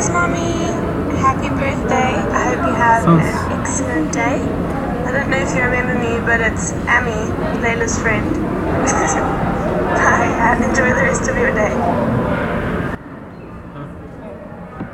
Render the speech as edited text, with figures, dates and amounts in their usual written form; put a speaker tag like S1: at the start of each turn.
S1: Cheers, Mommy. Happy birthday. I hope you have an excellent day. I don't know if you remember me, but it's Amy, Layla's friend. Bye, and enjoy the